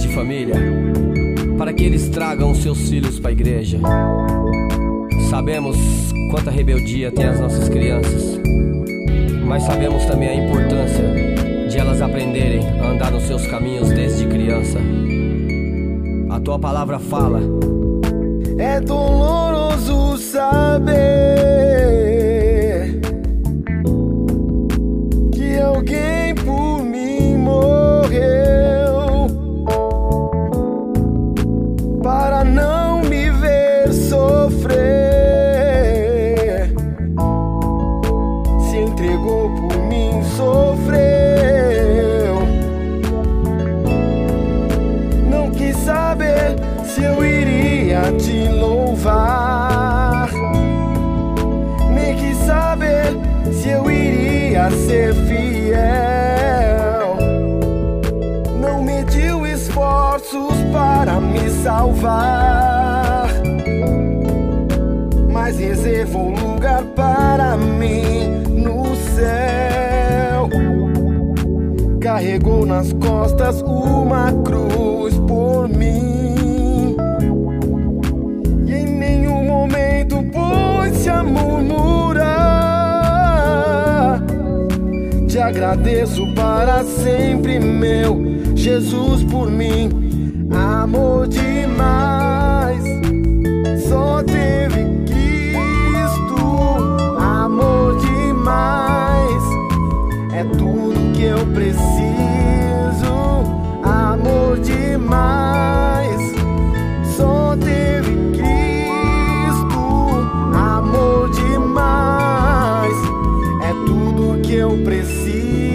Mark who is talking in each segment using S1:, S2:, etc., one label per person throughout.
S1: de família, para que eles tragam seus filhos para a igreja. Sabemos quanta rebeldia tem as nossas crianças, mas sabemos também a importância de elas aprenderem a andar nos seus caminhos desde criança. A tua palavra fala:
S2: é doloroso saber que alguém por mim morreu para não me ver sofrer. Se entregou por mim, sofreu. Não quis saber se eu iria te louvar, nem quis saber se eu iria ser fiel. Não mediu esforços para me salvar, mas reservou lugar para mim no céu. Carregou nas costas uma cruz por mim, e em nenhum momento pôs-se a murmurar. Te agradeço para sempre, meu Jesus, por mim. Amor demais, só teve Cristo. Amor demais, é tudo que eu preciso. Amor demais, só teve Cristo. Amor demais, é tudo que eu preciso.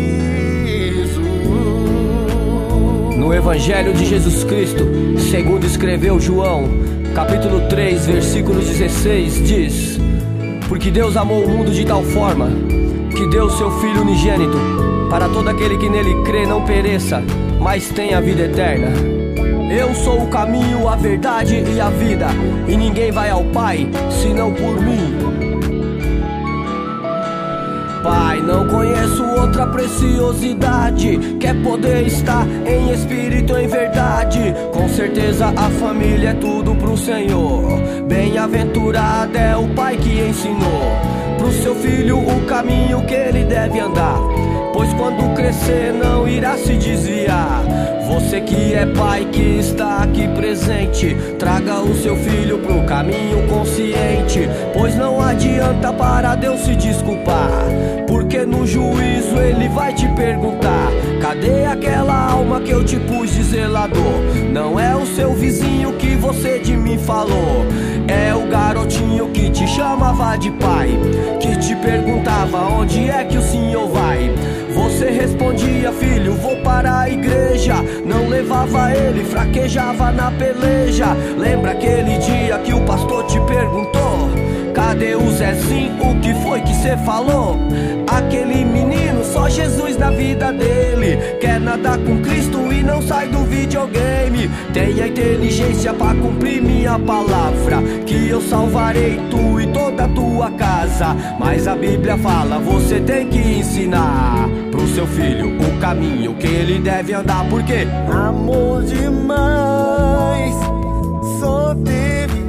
S1: no Evangelho de Jesus Cristo, segundo escreveu João, capítulo 3, versículo 16, diz: porque Deus amou o mundo de tal forma que deu seu Filho unigênito, para todo aquele que nele crê não pereça, mas tenha a vida eterna. Eu sou o caminho, a verdade e a vida, e ninguém vai ao Pai senão por mim. Pai, não conheço outra preciosidade, que é poder estar em espírito, em verdade. Com certeza a família é tudo pro Senhor. Bem-aventurado é o pai que ensinou pro seu filho o caminho que ele deve andar, pois quando crescer não irá se desviar. Você que é pai, que está aqui presente, traga o seu filho pro caminho consciente, pois não adianta para Deus se desculpar, porque no juízo ele vai te perguntar: cadê aquela alma que eu te pus de zelador? Não é o seu vizinho que você de mim falou, é o garotinho que te chamava de pai, que te perguntava onde é que o senhor vai. Você respondia: filho, vou para a igreja. Não levava ele, fraquejava na peleja. Lembra aquele dia que o pastor te perguntou: cadê o Zezinho, o que foi que cê falou? Aquele menino, só Jesus na vida dele, quer nadar com Cristo e não sai do videogame. Tenha inteligência pra cumprir minha palavra, que eu salvarei tu e toda a tua casa. Mas a Bíblia fala, você tem que ensinar pro seu filho o caminho que ele deve andar. Por quê?
S2: Amor demais, só teve